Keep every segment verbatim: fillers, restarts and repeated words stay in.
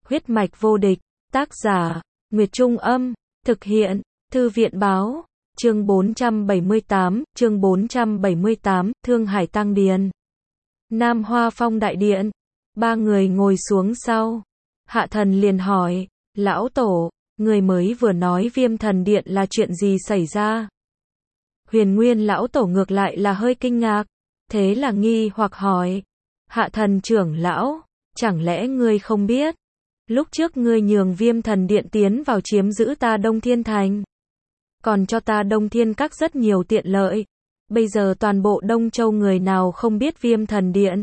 Huyết mạch vô địch, tác giả, Nguyệt Trung Âm, thực hiện, Thư viện Báo, chương bốn trăm bảy mươi tám, chương bốn trăm bảy mươi tám, Thương Hải Tăng Điền. Nam Hoa Phong đại điện, ba người ngồi xuống sau. Hạ Thần liền hỏi, lão tổ, người mới vừa nói Viêm Thần Điện là chuyện gì xảy ra? Huyền Nguyên lão tổ ngược lại là hơi kinh ngạc, thế là nghi hoặc hỏi, Hạ Thần trưởng lão, chẳng lẽ ngươi không biết? Lúc trước ngươi nhường Viêm Thần Điện tiến vào chiếm giữ ta Đông Thiên Thành, còn cho ta Đông Thiên Các rất nhiều tiện lợi. Bây giờ toàn bộ Đông Châu người nào không biết Viêm Thần Điện?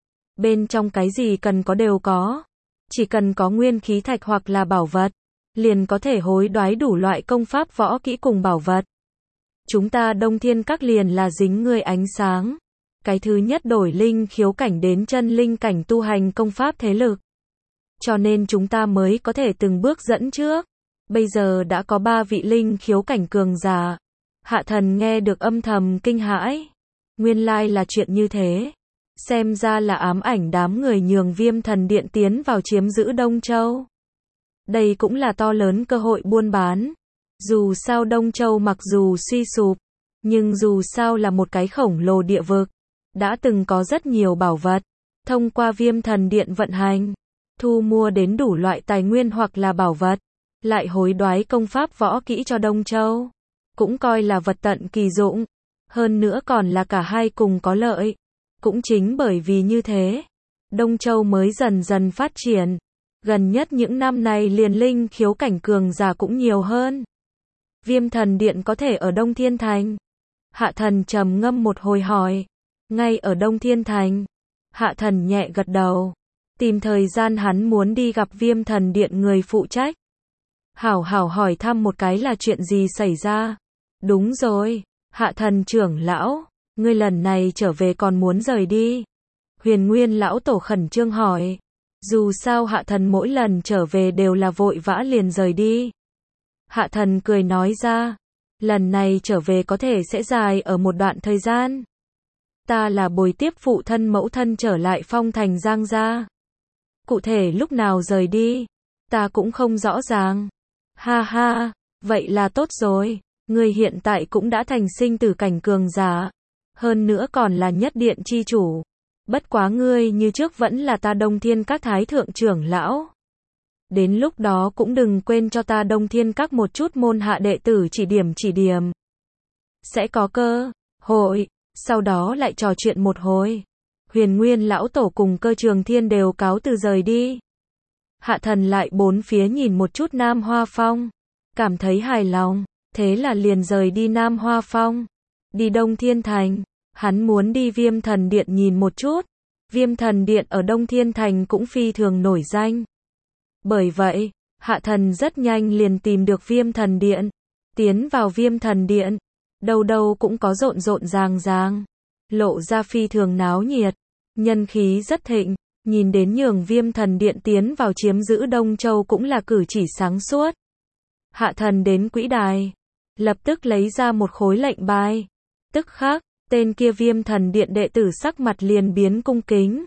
Bên trong cái gì cần có đều có. Chỉ cần có nguyên khí thạch hoặc là bảo vật, liền có thể hối đoái đủ loại công pháp võ kỹ cùng bảo vật. Chúng ta Đông Thiên Các liền là dính ngươi ánh sáng. Cái thứ nhất đổi linh khiếu cảnh đến chân linh cảnh tu hành công pháp thế lực. Cho nên chúng ta mới có thể từng bước dẫn trước. Bây giờ đã có ba vị linh khiếu cảnh cường giả. Hạ Thần nghe được âm thầm kinh hãi. Nguyên lai là chuyện như thế. Xem ra là ám ảnh đám người nhường Viêm Thần Điện tiến vào chiếm giữ Đông Châu. Đây cũng là to lớn cơ hội buôn bán. Dù sao Đông Châu mặc dù suy sụp, nhưng dù sao là một cái khổng lồ địa vực. Đã từng có rất nhiều bảo vật. Thông qua Viêm Thần Điện vận hành, thu mua đến đủ loại tài nguyên hoặc là bảo vật. Lại hối đoái công pháp võ kỹ cho Đông Châu. Cũng coi là vật tận kỳ dụng. Hơn nữa còn là cả hai cùng có lợi. Cũng chính bởi vì như thế, Đông Châu mới dần dần phát triển. Gần nhất những năm này liền linh khiếu cảnh cường giả cũng nhiều hơn. Viêm Thần Điện có thể ở Đông Thiên Thành? Hạ Thần trầm ngâm một hồi hỏi. Ngay ở Đông Thiên Thành. Hạ Thần nhẹ gật đầu. Tìm thời gian hắn muốn đi gặp Viêm Thần Điện người phụ trách. Hảo hảo hỏi thăm một cái là chuyện gì xảy ra. Đúng rồi, Hạ Thần trưởng lão, ngươi lần này trở về còn muốn rời đi? Huyền Nguyên lão tổ khẩn trương hỏi. Dù sao Hạ Thần mỗi lần trở về đều là vội vã liền rời đi. Hạ Thần cười nói ra, lần này trở về có thể sẽ dài ở một đoạn thời gian. Ta là bồi tiếp phụ thân mẫu thân trở lại Phong Thành Giang gia. Cụ thể lúc nào rời đi, ta cũng không rõ ràng. Ha ha, vậy là tốt rồi, ngươi hiện tại cũng đã thành sinh tử cảnh cường giả, hơn nữa còn là nhất điện chi chủ. Bất quá ngươi như trước vẫn là ta Đông Thiên Các thái thượng trưởng lão. Đến lúc đó cũng đừng quên cho ta Đông Thiên Các một chút môn hạ đệ tử chỉ điểm chỉ điểm. Sẽ có cơ hội, sau đó lại trò chuyện một hồi. Huyền Nguyên lão tổ cùng Cơ Trường Thiên đều cáo từ rời đi. Hạ Thần lại bốn phía nhìn một chút Nam Hoa Phong, cảm thấy hài lòng, thế là liền rời đi Nam Hoa Phong, đi Đông Thiên Thành. Hắn muốn đi Viêm Thần Điện nhìn một chút. Viêm Thần Điện ở Đông Thiên Thành cũng phi thường nổi danh. Bởi vậy, Hạ Thần rất nhanh liền tìm được Viêm Thần Điện. Tiến vào Viêm Thần Điện, đâu đâu cũng có rộn rộn ràng ràng, lộ ra phi thường náo nhiệt, nhân khí rất thịnh. Nhìn đến nhường Viêm Thần Điện tiến vào chiếm giữ Đông Châu cũng là cử chỉ sáng suốt. Hạ Thần đến quỹ đài, lập tức lấy ra một khối lệnh bài. Tức khắc, tên kia Viêm Thần Điện đệ tử sắc mặt liền biến cung kính.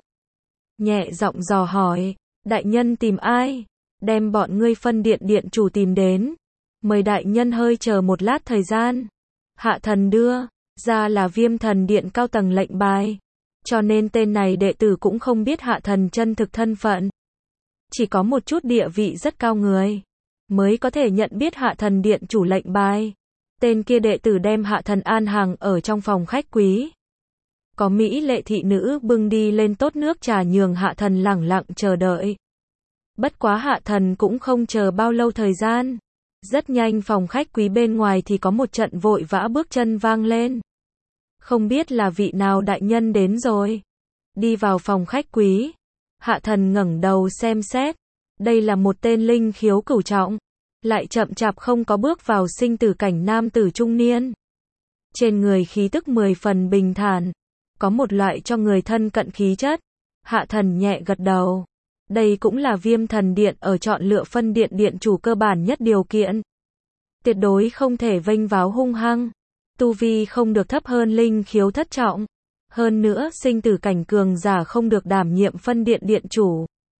Nhẹ giọng dò hỏi, đại nhân tìm ai? Đem bọn ngươi phân điện điện chủ tìm đến. Mời đại nhân hơi chờ một lát thời gian. Hạ Thần đưa ra là Viêm Thần Điện cao tầng lệnh bài. Cho nên tên này đệ tử cũng không biết Hạ Thần chân thực thân phận. Chỉ có một chút địa vị rất cao người mới có thể nhận biết Hạ Thần Điện chủ lệnh bài. Tên kia đệ tử đem Hạ Thần an hàng ở trong phòng khách quý. Có mỹ lệ thị nữ bưng đi lên tốt nước trà nhường Hạ Thần lẳng lặng chờ đợi. Bất quá Hạ Thần cũng không chờ bao lâu thời gian. Rất nhanh phòng khách quý bên ngoài thì có một trận vội vã bước chân vang lên. Không biết là vị nào đại nhân đến rồi. Đi vào phòng khách quý. Hạ Thần ngẩng đầu xem xét. Đây là một tên linh khiếu cửu trọng. Lại chậm chạp không có bước vào sinh tử cảnh nam tử trung niên. Trên người khí tức mười phần bình thản. Có một loại cho người thân cận khí chất. Hạ Thần nhẹ gật đầu. Đây cũng là Viêm Thần Điện ở chọn lựa phân điện điện chủ cơ bản nhất điều kiện. Tuyệt đối không thể vênh váo hung hăng. Tu vi không được thấp hơn linh khiếu thất trọng. Hơn nữa sinh tử cảnh cường giả không được đảm nhiệm phân điện điện chủ.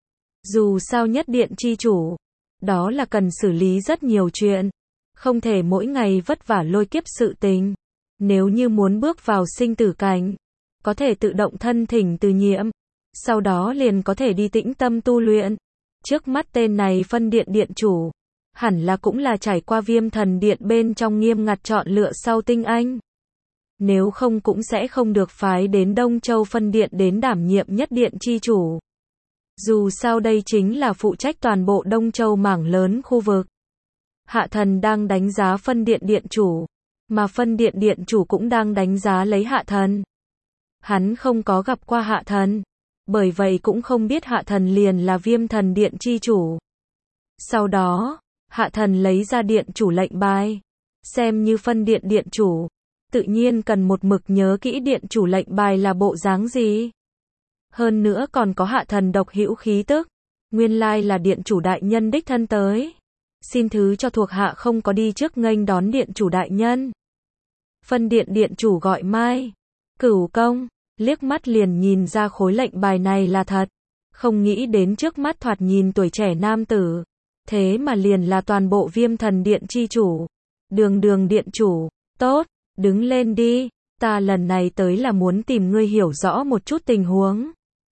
Dù sao nhất điện chi chủ, đó là cần xử lý rất nhiều chuyện, không thể mỗi ngày vất vả lôi kiếp sự tình. Nếu như muốn bước vào sinh tử cảnh, có thể tự động thân thỉnh từ nhiệm, sau đó liền có thể đi tĩnh tâm tu luyện. Trước mắt tên này phân điện điện chủ, hẳn là cũng là trải qua Viêm Thần Điện bên trong nghiêm ngặt chọn lựa sau tinh anh. Nếu không cũng sẽ không được phái đến Đông Châu phân điện đến đảm nhiệm nhất điện chi chủ. Dù sao đây chính là phụ trách toàn bộ Đông Châu mảng lớn khu vực. Hạ thần đang đánh giá phân điện điện chủ, mà phân điện điện chủ cũng đang đánh giá lấy hạ thần. Hắn không có gặp qua hạ thần, bởi vậy cũng không biết hạ thần liền là Viêm Thần Điện chi chủ. Sau đó, hạ thần lấy ra điện chủ lệnh bài, xem như phân điện điện chủ, tự nhiên cần một mực nhớ kỹ điện chủ lệnh bài là bộ dáng gì. Hơn nữa còn có hạ thần độc hữu khí tức, nguyên lai là điện chủ đại nhân đích thân tới. Xin thứ cho thuộc hạ không có đi trước nghênh đón điện chủ đại nhân. Phân điện điện chủ gọi Mai Cửu Công, liếc mắt liền nhìn ra khối lệnh bài này là thật, không nghĩ đến trước mắt thoạt nhìn tuổi trẻ nam tử, thế mà liền là toàn bộ Viêm Thần Điện chi chủ. Đường đường điện chủ, tốt, đứng lên đi, ta lần này tới là muốn tìm ngươi hiểu rõ một chút tình huống.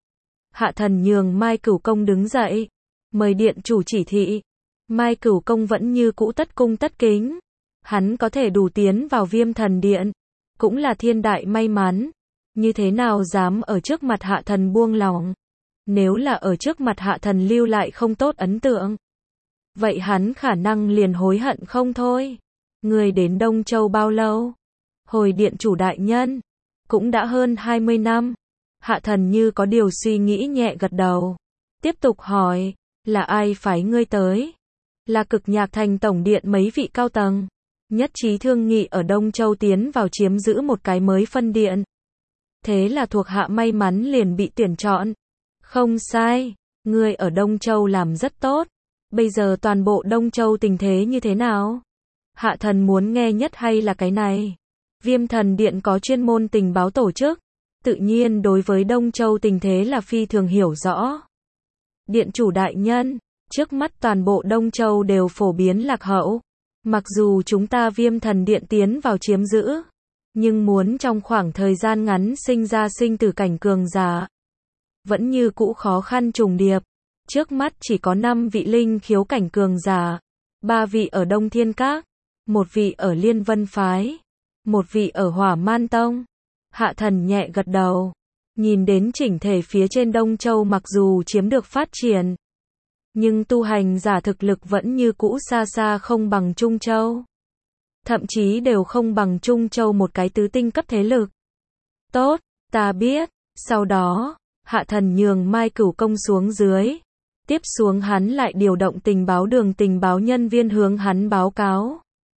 Hạ thần nhường Mai Cửu Công đứng dậy, mời điện chủ chỉ thị. Mai Cửu Công vẫn như cũ tất cung tất kính, hắn có thể đủ tiến vào Viêm Thần Điện, cũng là thiên đại may mắn, như thế nào dám ở trước mặt hạ thần buông lỏng. Nếu là ở trước mặt hạ thần lưu lại không tốt ấn tượng, vậy hắn khả năng liền hối hận không thôi. Người đến Đông Châu bao lâu? Hồi điện chủ đại nhân, cũng đã hơn hai mươi năm. Hạ thần như có điều suy nghĩ nhẹ gật đầu. Tiếp tục hỏi, là ai phái ngươi tới? Là Cực Nhạc Thành tổng điện mấy vị cao tầng, nhất trí thương nghị ở Đông Châu tiến vào chiếm giữ một cái mới phân điện. Thế là thuộc hạ may mắn liền bị tuyển chọn. Không sai, ngươi ở Đông Châu làm rất tốt. Bây giờ toàn bộ Đông Châu tình thế như thế nào? Hạ thần muốn nghe nhất hay là cái này? Viêm Thần Điện có chuyên môn tình báo tổ chức, tự nhiên đối với Đông Châu tình thế là phi thường hiểu rõ. Điện chủ đại nhân, trước mắt toàn bộ Đông Châu đều phổ biến lạc hậu. Mặc dù chúng ta Viêm Thần Điện tiến vào chiếm giữ, nhưng muốn trong khoảng thời gian ngắn sinh ra sinh tử cảnh cường giả, vẫn như cũ khó khăn trùng điệp. Trước mắt chỉ có năm vị linh khiếu cảnh cường giả, ba vị ở Đông Thiên Các, một vị ở Liên Vân Phái, một vị ở Hỏa Man Tông. Hạ thần nhẹ gật đầu, nhìn đến chỉnh thể phía trên Đông Châu mặc dù chiếm được phát triển, nhưng tu hành giả thực lực vẫn như cũ xa xa không bằng Trung Châu. Thậm chí đều không bằng Trung Châu một cái tứ tinh cấp thế lực. Tốt, ta biết. Sau đó, hạ thần nhường Mai Cửu Công xuống dưới. Tiếp xuống hắn lại điều động tình báo đường tình báo nhân viên hướng hắn báo cáo.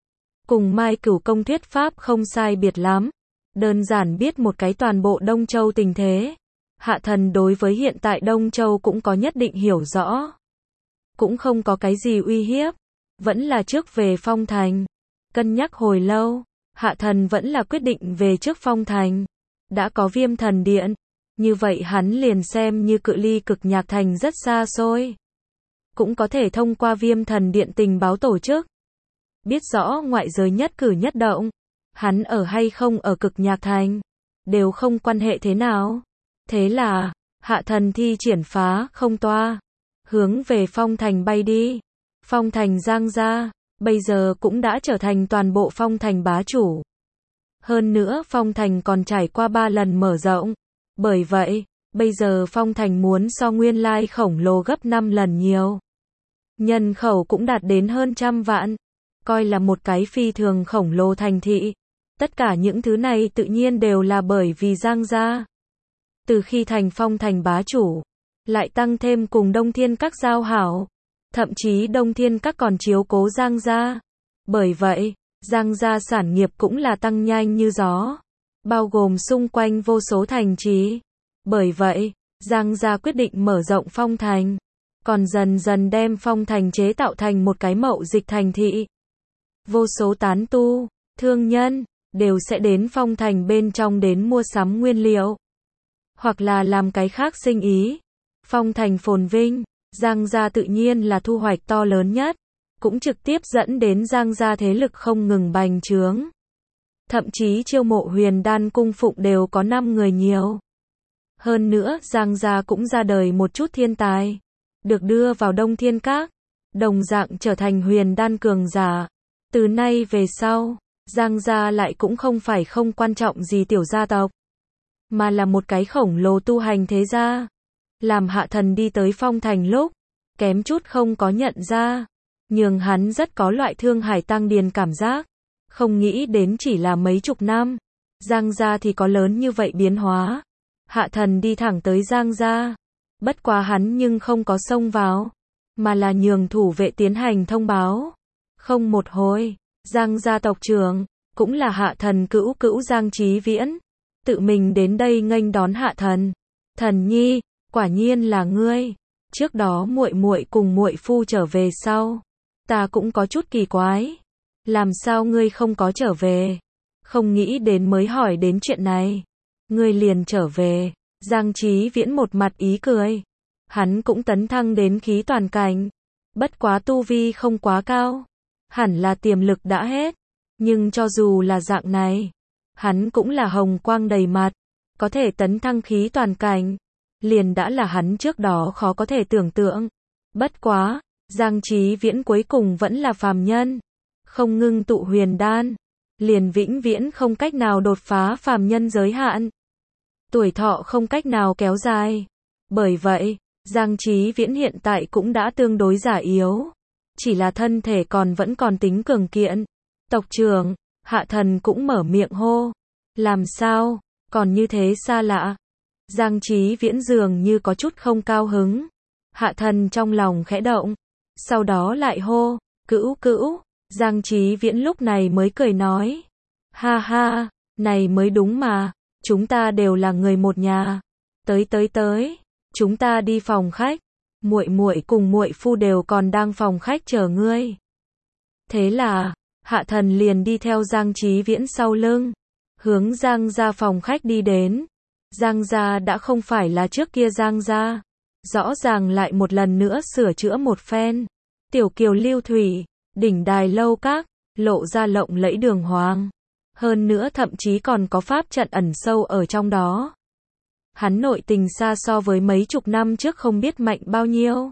Cùng Mai Cửu Công thuyết pháp không sai biệt lắm. Đơn giản biết một cái toàn bộ Đông Châu tình thế. Hạ thần đối với hiện tại Đông Châu cũng có nhất định hiểu rõ. Cũng không có cái gì uy hiếp. Vẫn là trước về Phong Thành. Cân nhắc hồi lâu, hạ thần vẫn là quyết định về trước Phong Thành. Đã có Viêm Thần Điện, như vậy hắn liền xem như cự ly Cực Nhạc Thành rất xa xôi. Cũng có thể thông qua Viêm Thần Điện tình báo tổ chức, biết rõ ngoại giới nhất cử nhất động. Hắn ở hay không ở Cực Nhạc Thành, đều không quan hệ thế nào. Thế là, hạ thần thi triển phá không toa, hướng về Phong Thành bay đi. Phong Thành Giang gia, bây giờ cũng đã trở thành toàn bộ Phong Thành bá chủ. Hơn nữa Phong Thành còn trải qua ba lần mở rộng. Bởi vậy, bây giờ Phong Thành muốn so nguyên lai khổng lồ gấp năm lần nhiều. Nhân khẩu cũng đạt đến hơn trăm vạn. Coi là một cái phi thường khổng lồ thành thị. Tất cả những thứ này tự nhiên đều là bởi vì Giang gia. Từ khi thành Phong Thành bá chủ, lại tăng thêm cùng Đông Thiên Các giao hảo. Thậm chí Đông Thiên Các còn chiếu cố Giang gia. Bởi vậy, Giang gia sản nghiệp cũng là tăng nhanh như gió. Bao gồm xung quanh vô số thành trì. Bởi vậy, Giang gia quyết định mở rộng Phong Thành. Còn dần dần đem Phong Thành chế tạo thành một cái mậu dịch thành thị. Vô số tán tu, thương nhân, đều sẽ đến Phong Thành bên trong đến mua sắm nguyên liệu. Hoặc là làm cái khác sinh ý. Phong Thành phồn vinh, Giang gia tự nhiên là thu hoạch to lớn nhất, cũng trực tiếp dẫn đến Giang gia thế lực không ngừng bành trướng. Thậm chí chiêu mộ Huyền Đan cung phụng đều có năm người nhiều. Hơn nữa, Giang gia cũng ra đời một chút thiên tài, được đưa vào Đông Thiên Các, đồng dạng trở thành Huyền Đan cường giả. Từ nay về sau, Giang gia lại cũng không phải không quan trọng gì tiểu gia tộc, mà là một cái khổng lồ tu hành thế gia. Làm Hạ Thần đi tới Phong Thành lúc, kém chút không có nhận ra, nhường hắn rất có loại Thương Hải Tăng Điền cảm giác. Không nghĩ đến chỉ là mấy chục năm, Giang gia thì có lớn như vậy biến hóa. Hạ Thần đi thẳng tới Giang gia, bất quá hắn nhưng không có xông vào, mà là nhường thủ vệ tiến hành thông báo. Không một hồi, Giang gia tộc trưởng, cũng là Hạ Thần cữu cữu Giang Chí Viễn, tự mình đến đây nghênh đón Hạ Thần. Thần nhi, quả nhiên là ngươi. Trước đó muội muội cùng muội phu trở về sau, ta cũng có chút kỳ quái, làm sao ngươi không có trở về? Không nghĩ đến mới hỏi đến chuyện này, ngươi liền trở về. Giang Chí Viễn một mặt ý cười, hắn cũng tấn thăng đến khí toàn cảnh, bất quá tu vi không quá cao, hẳn là tiềm lực đã hết, nhưng cho dù là dạng này, hắn cũng là hồng quang đầy mặt, có thể tấn thăng khí toàn cảnh, liền đã là hắn trước đó khó có thể tưởng tượng. Bất quá, Giang Chí Viễn cuối cùng vẫn là phàm nhân, không ngưng tụ huyền đan, liền vĩnh viễn không cách nào đột phá phàm nhân giới hạn. Tuổi thọ không cách nào kéo dài. Bởi vậy, Giang Chí Viễn hiện tại cũng đã tương đối già yếu, chỉ là thân thể còn vẫn còn tính cường kiện. Tộc trưởng, Hạ Thần cũng mở miệng hô. Làm sao, còn như thế xa lạ? Giang Chí Viễn dường như có chút không cao hứng. Hạ Thần trong lòng khẽ động, sau đó lại hô, cữu cữu. Giang Chí Viễn lúc này mới cười nói, ha ha, này mới đúng mà, chúng ta đều là người một nhà. Tới tới tới, chúng ta đi phòng khách, muội muội cùng muội phu đều còn đang phòng khách chờ ngươi. Thế là, Hạ Thần liền đi theo Giang Chí Viễn sau lưng, hướng Giang gia phòng khách đi đến. Giang gia đã không phải là trước kia Giang gia, rõ ràng lại một lần nữa sửa chữa một phen. Tiểu kiều lưu thủy, đỉnh đài lâu các, lộ ra lộng lẫy đường hoàng. Hơn nữa thậm chí còn có pháp trận ẩn sâu ở trong đó. Hắn nội tình xa so với mấy chục năm trước không biết mạnh bao nhiêu.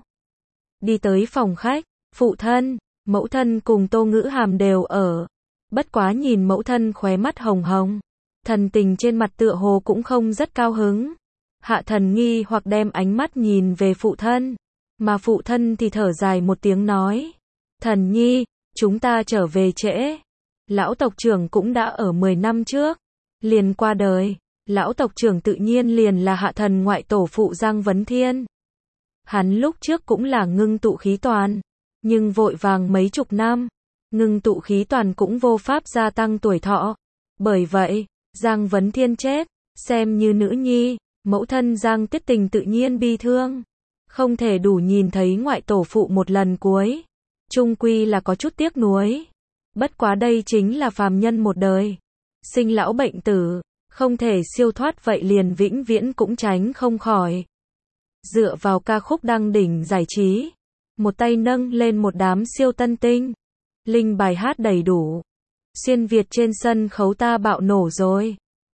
Đi tới phòng khách, phụ thân, mẫu thân cùng Tô Ngữ Hàm đều ở. Bất quá nhìn mẫu thân khóe mắt hồng hồng, thần tình trên mặt tựa hồ cũng không rất cao hứng. Hạ Thần nghi hoặc đem ánh mắt nhìn về phụ thân, mà phụ thân thì thở dài một tiếng nói, Thần nhi, chúng ta trở về trễ. Lão tộc trưởng cũng đã ở mười năm trước, liền qua đời. Lão tộc trưởng tự nhiên liền là Hạ Thần ngoại tổ phụ Giang Vấn Thiên. Hắn lúc trước cũng là ngưng tụ khí toàn, nhưng vội vàng mấy chục năm, ngưng tụ khí toàn cũng vô pháp gia tăng tuổi thọ. Bởi vậy, Giang Vấn Thiên chết, xem như nữ nhi, mẫu thân Giang Tiết Tình tự nhiên bi thương, không thể đủ nhìn thấy ngoại tổ phụ một lần cuối, chung quy là có chút tiếc nuối. Bất quá đây chính là phàm nhân một đời, sinh lão bệnh tử, không thể siêu thoát vậy liền vĩnh viễn cũng tránh không khỏi. Dựa vào ca khúc đăng đỉnh giải trí, một tay nâng lên một đám siêu tân tinh, linh bài hát đầy đủ, xuyên Việt trên sân khấu ta bạo nổ rồi.